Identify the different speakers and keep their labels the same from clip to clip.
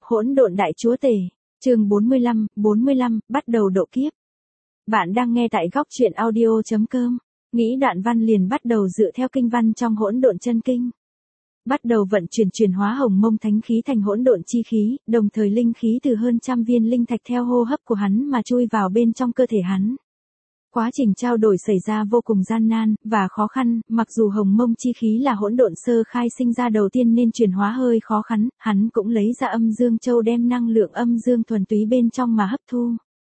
Speaker 1: Hỗn độn đại chúa tể, chương 45, bắt đầu độ kiếp. Bạn đang nghe tại góc truyện audio.com. Nghĩ đoạn văn liền bắt đầu dựa theo kinh văn trong hỗn độn chân kinh. Bắt đầu vận chuyển hóa hồng mông thánh khí thành hỗn độn chi khí, đồng thời linh khí từ hơn trăm viên linh thạch theo hô hấp của hắn mà chui vào bên trong cơ thể hắn. Quá trình trao đổi xảy ra vô cùng gian nan và khó khăn, mặc dù hồng mông chi khí là hỗn độn sơ khai sinh ra đầu tiên nên chuyển hóa hơi khó khăn, hắn cũng lấy ra âm dương châu đem năng lượng âm dương thuần túy bên trong mà hấp thu.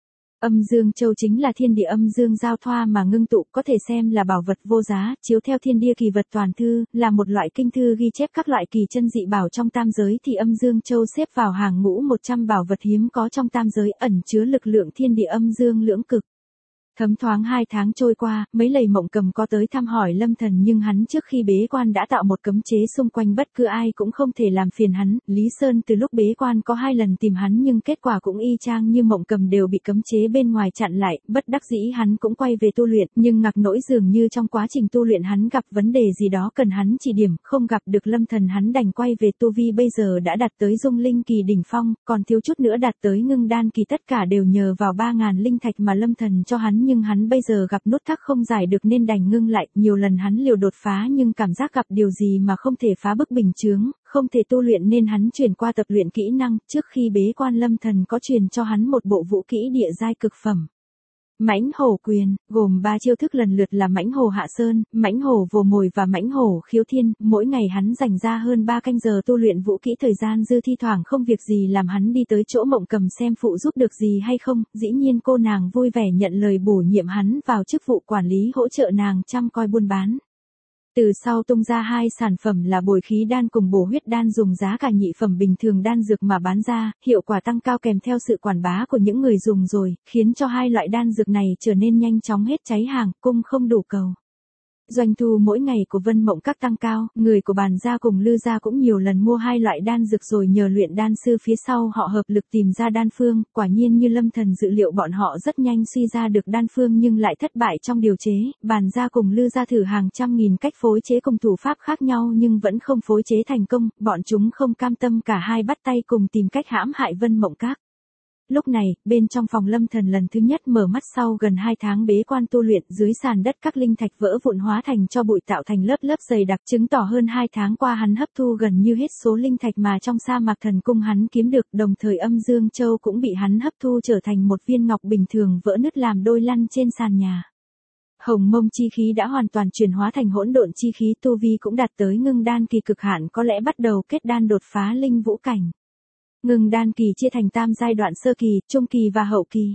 Speaker 1: Âm dương châu chính là thiên địa âm dương giao thoa mà ngưng tụ, có thể xem là bảo vật vô giá, chiếu theo thiên địa kỳ vật toàn thư, là một loại kinh thư ghi chép các loại kỳ chân dị bảo trong tam giới thì âm dương châu xếp vào hàng ngũ 100 bảo vật hiếm có trong tam giới, ẩn chứa lực lượng thiên địa âm dương lưỡng cực. Thấm thoáng 2 tháng trôi qua, mấy lầy Mộng Cầm có tới thăm hỏi Lâm Thần nhưng hắn trước khi bế quan đã tạo một cấm chế xung quanh bất cứ ai cũng không thể làm phiền hắn. Lý Sơn từ lúc bế quan có 2 lần tìm hắn nhưng kết quả cũng y chang như Mộng Cầm, đều bị cấm chế bên ngoài chặn lại, bất đắc dĩ hắn cũng quay về tu luyện, nhưng ngạc nỗi dường như trong quá trình tu luyện hắn gặp vấn đề gì đó cần hắn chỉ điểm, không gặp được Lâm Thần hắn đành quay về. Tu vi bây giờ đã đạt tới dung linh kỳ đỉnh phong, còn thiếu chút nữa đạt tới ngưng đan kỳ, tất cả đều nhờ vào 3.000 linh thạch mà Lâm Thần cho hắn, nhưng hắn bây giờ gặp nút thắt không giải được nên đành ngưng lại. Nhiều lần hắn liều đột phá nhưng cảm giác gặp điều gì mà không thể phá bức bình chướng, không thể tu luyện nên hắn chuyển qua tập luyện kỹ năng. Trước khi bế quan Lâm Thần có truyền cho hắn một bộ vũ kỹ địa giai cực phẩm. Mãnh hổ quyền, gồm 3 chiêu thức lần lượt là mãnh hổ hạ sơn, mãnh hổ vồ mồi và mãnh hổ khiếu thiên. Mỗi ngày hắn dành ra hơn 3 canh giờ tu luyện vũ kỹ, thời gian dư thi thoảng không việc gì làm hắn đi tới chỗ Mộng Cầm xem phụ giúp được gì hay không. Dĩ nhiên cô nàng vui vẻ nhận lời bổ nhiệm hắn vào chức vụ quản lý, hỗ trợ nàng chăm coi buôn bán. Từ sau tung ra 2 sản phẩm là bồi khí đan cùng bổ huyết đan, dùng giá cả nhị phẩm bình thường đan dược mà bán ra, hiệu quả tăng cao kèm theo sự quảng bá của những người dùng rồi, khiến cho 2 loại đan dược này trở nên nhanh chóng hết cháy hàng, cung không đủ cầu. Doanh thu mỗi ngày của Vân Mộng Các tăng cao, người của Bàn gia cùng Lư gia cũng nhiều lần mua 2 loại đan dược rồi nhờ luyện đan sư phía sau họ hợp lực tìm ra đan phương. Quả nhiên như Lâm Thần dự liệu, bọn họ rất nhanh suy ra được đan phương nhưng lại thất bại trong điều chế. Bàn gia cùng Lư gia thử hàng trăm nghìn cách phối chế cùng thủ pháp khác nhau nhưng vẫn không phối chế thành công, bọn chúng không cam tâm, cả hai bắt tay cùng tìm cách hãm hại Vân Mộng Các. Lúc này, bên trong phòng Lâm Thần lần thứ nhất mở mắt sau gần 2 tháng bế quan tu luyện, dưới sàn đất các linh thạch vỡ vụn hóa thành cho bụi tạo thành lớp lớp dày đặc, chứng tỏ hơn 2 tháng qua hắn hấp thu gần như hết số linh thạch mà trong sa mạc thần cung hắn kiếm được, đồng thời âm dương châu cũng bị hắn hấp thu trở thành một viên ngọc bình thường vỡ nứt làm đôi lăn trên sàn nhà. Hồng mông chi khí đã hoàn toàn chuyển hóa thành hỗn độn chi khí, tu vi cũng đạt tới ngưng đan kỳ cực hạn, có lẽ bắt đầu kết đan đột phá linh vũ cảnh. Ngưng đan kỳ chia thành tam giai đoạn: sơ kỳ, trung kỳ và hậu kỳ.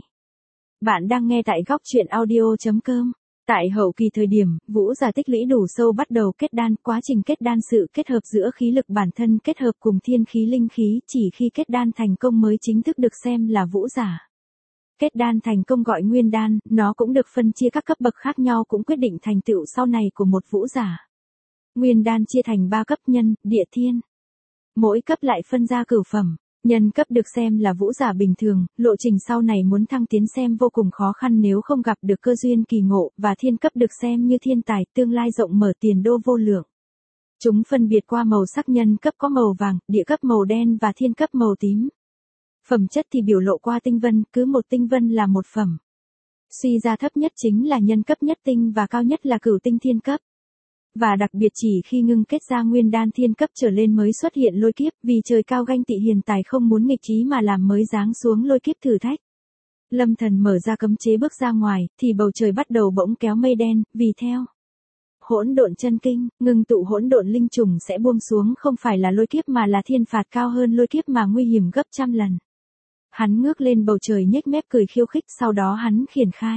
Speaker 1: Bạn đang nghe tại góc truyện audio.com. Tại hậu kỳ thời điểm, vũ giả tích lũy đủ sâu bắt đầu kết đan, quá trình kết đan sự kết hợp giữa khí lực bản thân kết hợp cùng thiên khí linh khí, chỉ khi kết đan thành công mới chính thức được xem là vũ giả. Kết đan thành công gọi nguyên đan, nó cũng được phân chia các cấp bậc khác nhau cũng quyết định thành tựu sau này của một vũ giả. Nguyên đan chia thành 3 cấp: nhân, địa, thiên. Mỗi cấp lại phân ra cửu phẩm. Nhân cấp được xem là vũ giả bình thường, lộ trình sau này muốn thăng tiến xem vô cùng khó khăn nếu không gặp được cơ duyên kỳ ngộ, và thiên cấp được xem như thiên tài, tương lai rộng mở, tiền đô vô lượng. Chúng phân biệt qua màu sắc: nhân cấp có màu vàng, địa cấp màu đen và thiên cấp màu tím. Phẩm chất thì biểu lộ qua tinh vân, cứ một tinh vân là một phẩm. Suy ra thấp nhất chính là nhân cấp nhất tinh và cao nhất là cửu tinh thiên cấp. Và đặc biệt chỉ khi ngưng kết ra nguyên đan thiên cấp trở lên mới xuất hiện lôi kiếp, vì trời cao ganh tị hiền tài không muốn nghịch trí mà làm mới giáng xuống lôi kiếp thử thách. Lâm Thần mở ra cấm chế bước ra ngoài, thì bầu trời bắt đầu bỗng kéo mây đen, vì theo hỗn độn chân kinh, ngưng tụ hỗn độn linh trùng sẽ buông xuống, không phải là lôi kiếp mà là thiên phạt cao hơn lôi kiếp mà nguy hiểm gấp trăm lần. Hắn ngước lên bầu trời nhếch mép cười khiêu khích, sau đó hắn khiển khai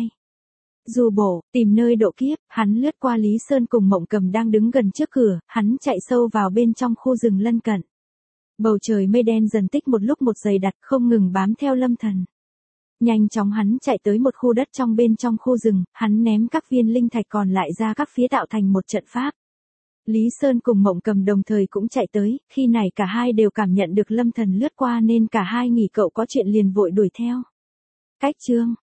Speaker 1: dù bổ, tìm nơi độ kiếp. Hắn lướt qua Lý Sơn cùng Mộng Cầm đang đứng gần trước cửa, hắn chạy sâu vào bên trong khu rừng lân cận. Bầu trời mây đen dần tích một lúc một dày đặc, không ngừng bám theo Lâm Thần. Nhanh chóng hắn chạy tới một khu đất trong bên trong khu rừng, hắn ném các viên linh thạch còn lại ra các phía tạo thành một trận pháp. Lý Sơn cùng Mộng Cầm đồng thời cũng chạy tới, khi này cả hai đều cảm nhận được Lâm Thần lướt qua nên cả hai nghĩ cậu có chuyện liền vội đuổi theo. Cách chương